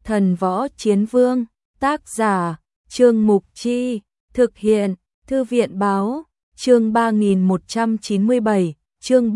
Thần Võ Chiến Vương, tác giả, Trương Mục Chi, thực hiện, Thư viện Báo, chương 3197, chương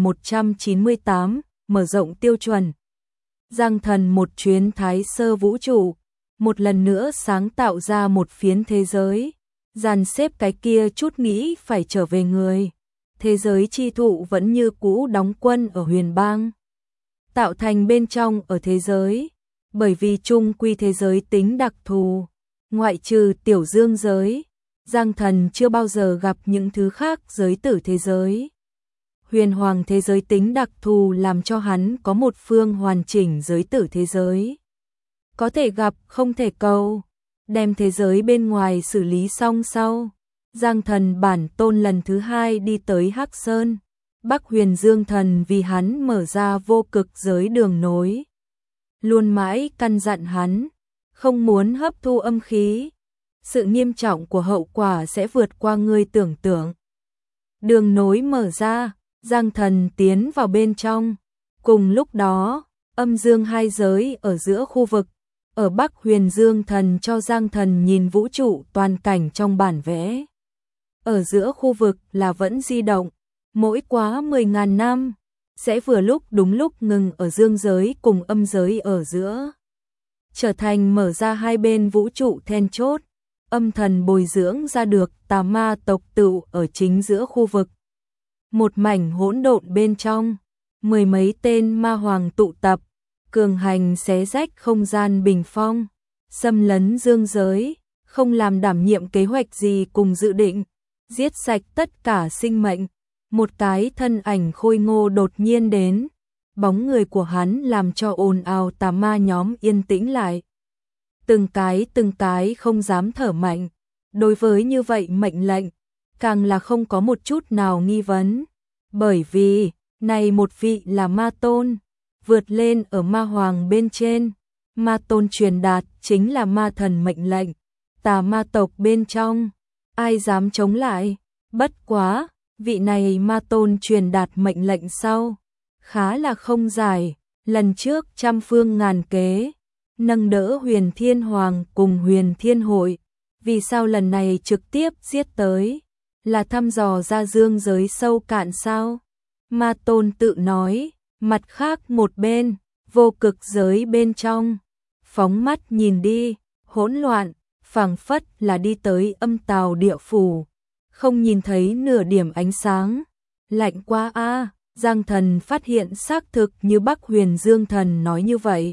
3198, mở rộng tiêu chuẩn. Giang Thần một chuyến thái sơ vũ trụ, một lần nữa sáng tạo ra một phiến thế giới, dàn xếp cái kia chút nghĩ phải trở về người. Thế giới chi thụ vẫn như cũ đóng quân ở huyền bang, tạo thành bên trong ở thế giới, bởi vì chung quy thế giới tính đặc thù, ngoại trừ tiểu dương giới, Giang Thần chưa bao giờ gặp những thứ khác giới tử thế giới. Huyền hoàng thế giới tính đặc thù làm cho hắn có một phương hoàn chỉnh giới tử thế giới. Có thể gặp không thể cầu, đem thế giới bên ngoài xử lý xong sau. Giang Thần bản tôn lần thứ hai đi tới Hắc Sơn, Bắc Huyền Dương Thần vì hắn mở ra vô cực giới đường nối. Luôn mãi căn dặn hắn, không muốn hấp thu âm khí. Sự nghiêm trọng của hậu quả sẽ vượt qua ngươi tưởng tượng. Đường nối mở ra, Giang Thần tiến vào bên trong. Cùng lúc đó, âm dương hai giới ở giữa khu vực. Ở Bắc Huyền Dương Thần cho Giang Thần nhìn vũ trụ toàn cảnh trong bản vẽ. Ở giữa khu vực là vẫn di động, mỗi quá 10.000 năm, sẽ vừa lúc đúng lúc ngừng ở dương giới cùng âm giới ở giữa. Trở thành mở ra hai bên vũ trụ then chốt, âm thần bồi dưỡng ra được tà ma tộc tựu ở chính giữa khu vực. Một mảnh hỗn độn bên trong, mười mấy tên ma hoàng tụ tập, cường hành xé rách không gian bình phong, xâm lấn dương giới, không làm đảm nhiệm kế hoạch gì cùng dự định, giết sạch tất cả sinh mệnh. Một cái thân ảnh khôi ngô đột nhiên đến, bóng người của hắn làm cho ồn ào tà ma nhóm yên tĩnh lại. Từng cái không dám thở mạnh, đối với như vậy mệnh lệnh, càng là không có một chút nào nghi vấn, bởi vì, này một vị là ma tôn, vượt lên ở ma hoàng bên trên, ma tôn truyền đạt chính là ma thần mệnh lệnh, tà ma tộc bên trong, ai dám chống lại, bất quá. Vị này ma tôn truyền đạt mệnh lệnh sau, khá là không dài, lần trước trăm phương ngàn kế, nâng đỡ Huyền Thiên Hoàng cùng Huyền Thiên Hội, vì sao lần này trực tiếp giết tới, là thăm dò ra dương giới sâu cạn sao? Ma tôn tự nói, mặt khác một bên, vô cực giới bên trong, phóng mắt nhìn đi, hỗn loạn, phảng phất là đi tới âm tào địa phủ. Không nhìn thấy nửa điểm ánh sáng, lạnh quá a. Giang Thần phát hiện xác thực như Bắc Huyền Dương Thần nói như vậy.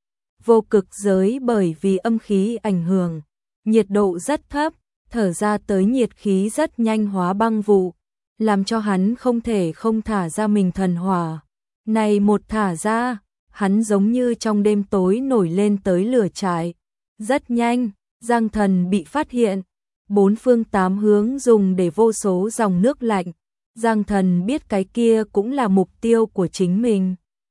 Vô cực giới bởi vì âm khí ảnh hưởng, nhiệt độ rất thấp, thở ra tới nhiệt khí rất nhanh hóa băng vụ, làm cho hắn không thể không thả ra mình thần hỏa. Này một thả ra, hắn giống như trong đêm tối nổi lên tới lửa trại. Rất nhanh, Giang Thần bị phát hiện. Bốn phương tám hướng dùng để vô số dòng nước lạnh, Giang Thần biết cái kia cũng là mục tiêu của chính mình.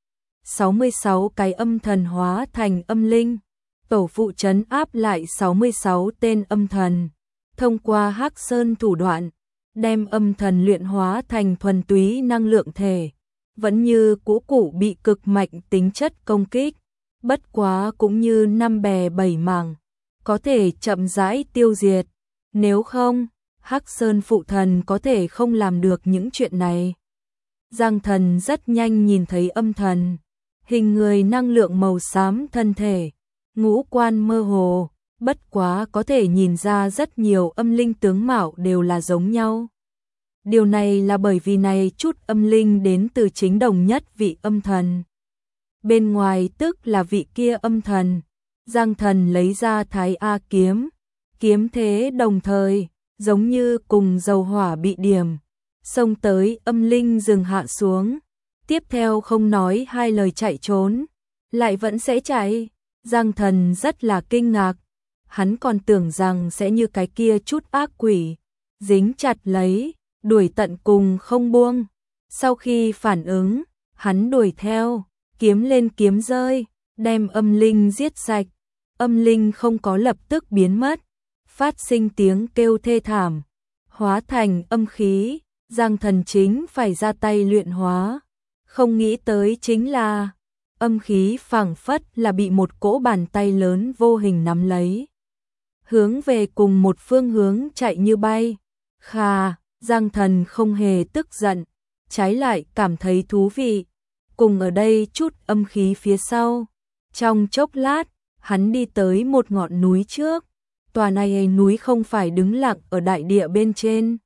66 cái âm thần hóa thành âm linh, tổ phụ trấn áp lại 66 tên âm thần, thông qua Hắc Sơn thủ đoạn, đem âm thần luyện hóa thành thuần túy năng lượng thể, vẫn như cũ cụ bị cực mạnh tính chất công kích, bất quá cũng như năm bè bảy mảng, có thể chậm rãi tiêu diệt. Nếu không, Hắc Sơn phụ thần có thể không làm được những chuyện này. Giang Thần rất nhanh nhìn thấy âm thần, hình người năng lượng màu xám thân thể, ngũ quan mơ hồ, bất quá có thể nhìn ra rất nhiều âm linh tướng mạo đều là giống nhau. Điều này là bởi vì này chút âm linh đến từ chính đồng nhất vị âm thần. Bên ngoài tức là vị kia âm thần, Giang Thần lấy ra Thái A kiếm. Kiếm thế đồng thời, giống như cùng dầu hỏa bị điểm, xông tới âm linh dừng hạ xuống, tiếp theo không nói hai lời chạy trốn, lại vẫn sẽ chạy. Giang Thần rất là kinh ngạc, hắn còn tưởng rằng sẽ như cái kia chút ác quỷ, dính chặt lấy, đuổi tận cùng không buông. Sau khi phản ứng, hắn đuổi theo, kiếm lên kiếm rơi, đem âm linh giết sạch, âm linh không có lập tức biến mất. Phát sinh tiếng kêu thê thảm, hóa thành âm khí, Giang Thần chính phải ra tay luyện hóa. Không nghĩ tới chính là, âm khí phảng phất là bị một cỗ bàn tay lớn vô hình nắm lấy. Hướng về cùng một phương hướng chạy như bay. Khà, Giang Thần không hề tức giận, trái lại cảm thấy thú vị. Cùng ở đây chút âm khí phía sau. Trong chốc lát, hắn đi tới một ngọn núi trước. Tòa này núi không phải đứng lặng ở đại địa bên trên,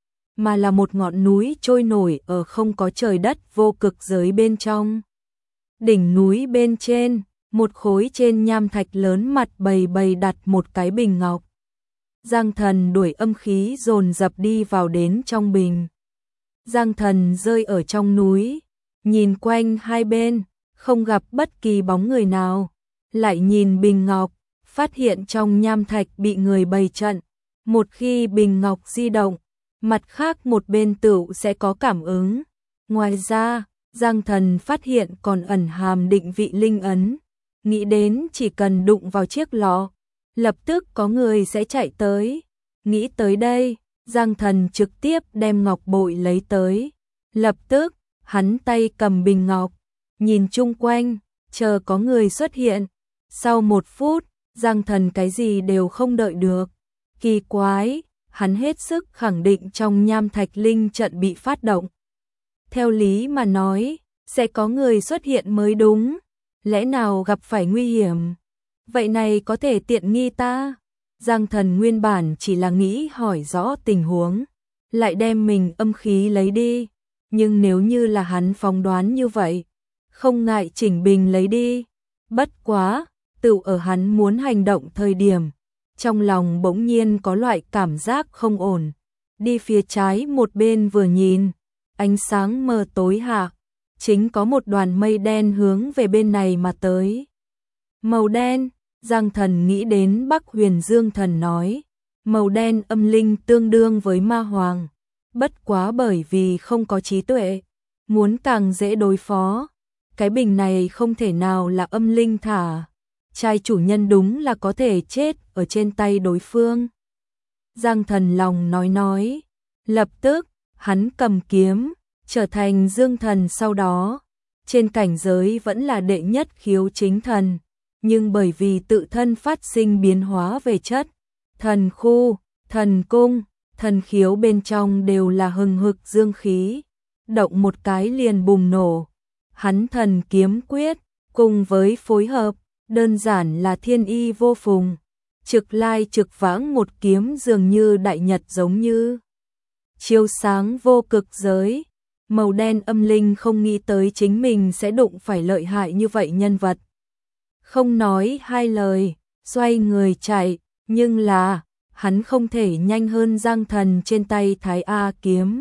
mà là một ngọn núi trôi nổi ở không có trời đất vô cực giới bên trong. Đỉnh núi bên trên, một khối trên nham thạch lớn mặt bầy bầy đặt một cái bình ngọc. Giang Thần đuổi âm khí dồn dập đi vào đến trong bình. Giang Thần rơi ở trong núi, nhìn quanh hai bên, không gặp bất kỳ bóng người nào. Lại nhìn bình ngọc, phát hiện trong nham thạch bị người bày trận. Một khi bình ngọc di động, mặt khác một bên tựu sẽ có cảm ứng. Ngoài ra, Giang Thần phát hiện còn ẩn hàm định vị linh ấn. Nghĩ đến chỉ cần đụng vào chiếc lọ, lập tức có người sẽ chạy tới. Nghĩ tới đây, Giang Thần trực tiếp đem ngọc bội lấy tới. Lập tức, hắn tay cầm bình ngọc, nhìn chung quanh, chờ có người xuất hiện. Sau 1 phút, Giang Thần cái gì đều không đợi được. Kỳ quái, hắn hết sức khẳng định trong nham thạch linh trận bị phát động. Theo lý mà nói, sẽ có người xuất hiện mới đúng. Lẽ nào gặp phải nguy hiểm? Vậy này có thể tiện nghi ta? Giang Thần nguyên bản chỉ là nghĩ hỏi rõ tình huống, lại đem mình âm khí lấy đi. Nhưng nếu như là hắn phỏng đoán như vậy, không ngại chỉnh bình lấy đi. Bất quá, tự ở hắn muốn hành động thời điểm, trong lòng bỗng nhiên có loại cảm giác không ổn. Đi phía trái một bên vừa nhìn, ánh sáng mờ tối hạ, chính có một đoàn mây đen hướng về bên này mà tới. Màu đen, Giang Thần nghĩ đến Bắc Huyền Dương Thần nói, màu đen âm linh tương đương với ma hoàng. Bất quá bởi vì không có trí tuệ, muốn càng dễ đối phó. Cái bình này không thể nào là âm linh thả. Trai chủ nhân đúng là có thể chết ở trên tay đối phương. Giang Thần lòng nói. Lập tức, hắn cầm kiếm, trở thành Dương Thần sau đó. Trên cảnh giới vẫn là đệ nhất khiếu chính thần. Nhưng bởi vì tự thân phát sinh biến hóa về chất, thần khu, thần cung, thần khiếu bên trong đều là hừng hực dương khí. Động một cái liền bùng nổ. Hắn thần kiếm quyết, cùng với phối hợp, đơn giản là thiên y vô phùng. Trực lai trực vãng một kiếm dường như đại nhật giống như. Chiếu sáng vô cực giới. Màu đen âm linh không nghĩ tới chính mình sẽ đụng phải lợi hại như vậy nhân vật. Không nói hai lời, xoay người chạy, nhưng là, hắn không thể nhanh hơn Giang Thần trên tay Thái A kiếm.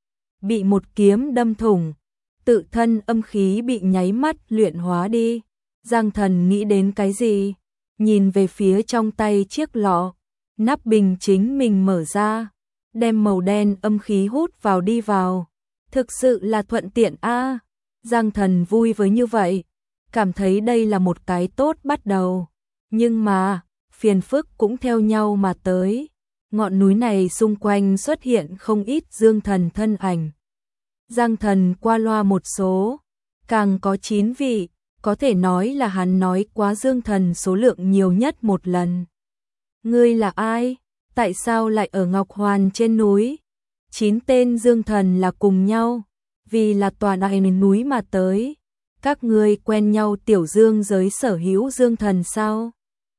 Bị một kiếm đâm thủng, tự thân âm khí bị nháy mắt luyện hóa đi. Giang Thần nghĩ đến cái gì? Nhìn về phía trong tay chiếc lọ, nắp bình chính mình mở ra, đem màu đen âm khí hút vào đi vào. Thực sự là thuận tiện a. Giang Thần vui với như vậy, cảm thấy đây là một cái tốt bắt đầu. Nhưng mà, phiền phức cũng theo nhau mà tới. Ngọn núi này xung quanh xuất hiện không ít Dương Thần thân ảnh. Giang Thần qua loa một số, càng có 9 vị, có thể nói là hắn nói quá Dương Thần số lượng nhiều nhất một lần. Ngươi là ai? Tại sao lại ở Ngọc Hoàn trên núi? 9 tên Dương Thần là cùng nhau, vì là tòa đại núi mà tới. Các ngươi quen nhau tiểu dương giới sở hữu Dương Thần sao?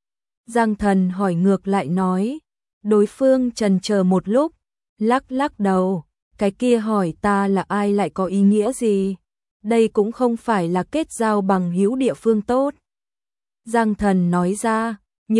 Giang Thần hỏi ngược lại nói. Đối phương chần chờ một lúc, lắc lắc đầu. Cái kia hỏi ta là ai lại có ý nghĩa gì? Đây cũng không phải là kết giao bằng hữu địa phương tốt. Giang Thần nói ra,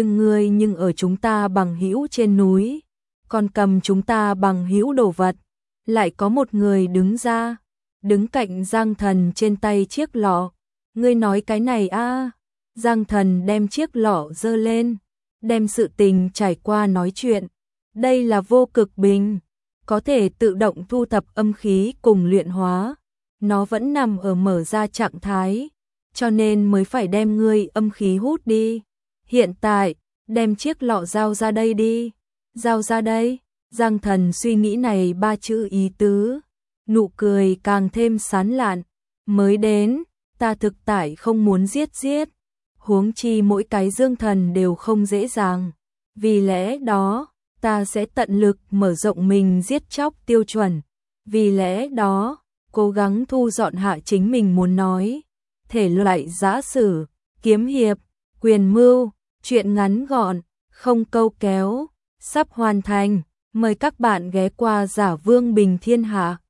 nhưng ở chúng ta bằng hữu trên núi, còn cầm chúng ta bằng hữu đồ vật. Lại có một người đứng ra, đứng cạnh Giang Thần trên tay chiếc lọ. Ngươi nói cái này a? Giang Thần đem chiếc lọ giơ lên, đem sự tình trải qua nói chuyện. Đây là vô cực bình, có thể tự động thu thập âm khí cùng luyện hóa. Nó vẫn nằm ở mở ra trạng thái, cho nên mới phải đem ngươi âm khí hút đi. Hiện tại, đem chiếc lọ giao ra đây đi. Giao ra đây. Giang Thần suy nghĩ này 3 chữ ý tứ, nụ cười càng thêm sán lạn. Mới đến, ta thực tại không muốn giết, huống chi mỗi cái dương thần đều không dễ dàng. Vì lẽ đó, ta sẽ tận lực mở rộng mình giết chóc tiêu chuẩn. Vì lẽ đó, cố gắng thu dọn hạ chính mình muốn nói. Thể loại giã sử, kiếm hiệp, quyền mưu, truyện ngắn gọn, không câu kéo, sắp hoàn thành. Mời các bạn ghé qua Giả Vương Bình Thiên Hạ.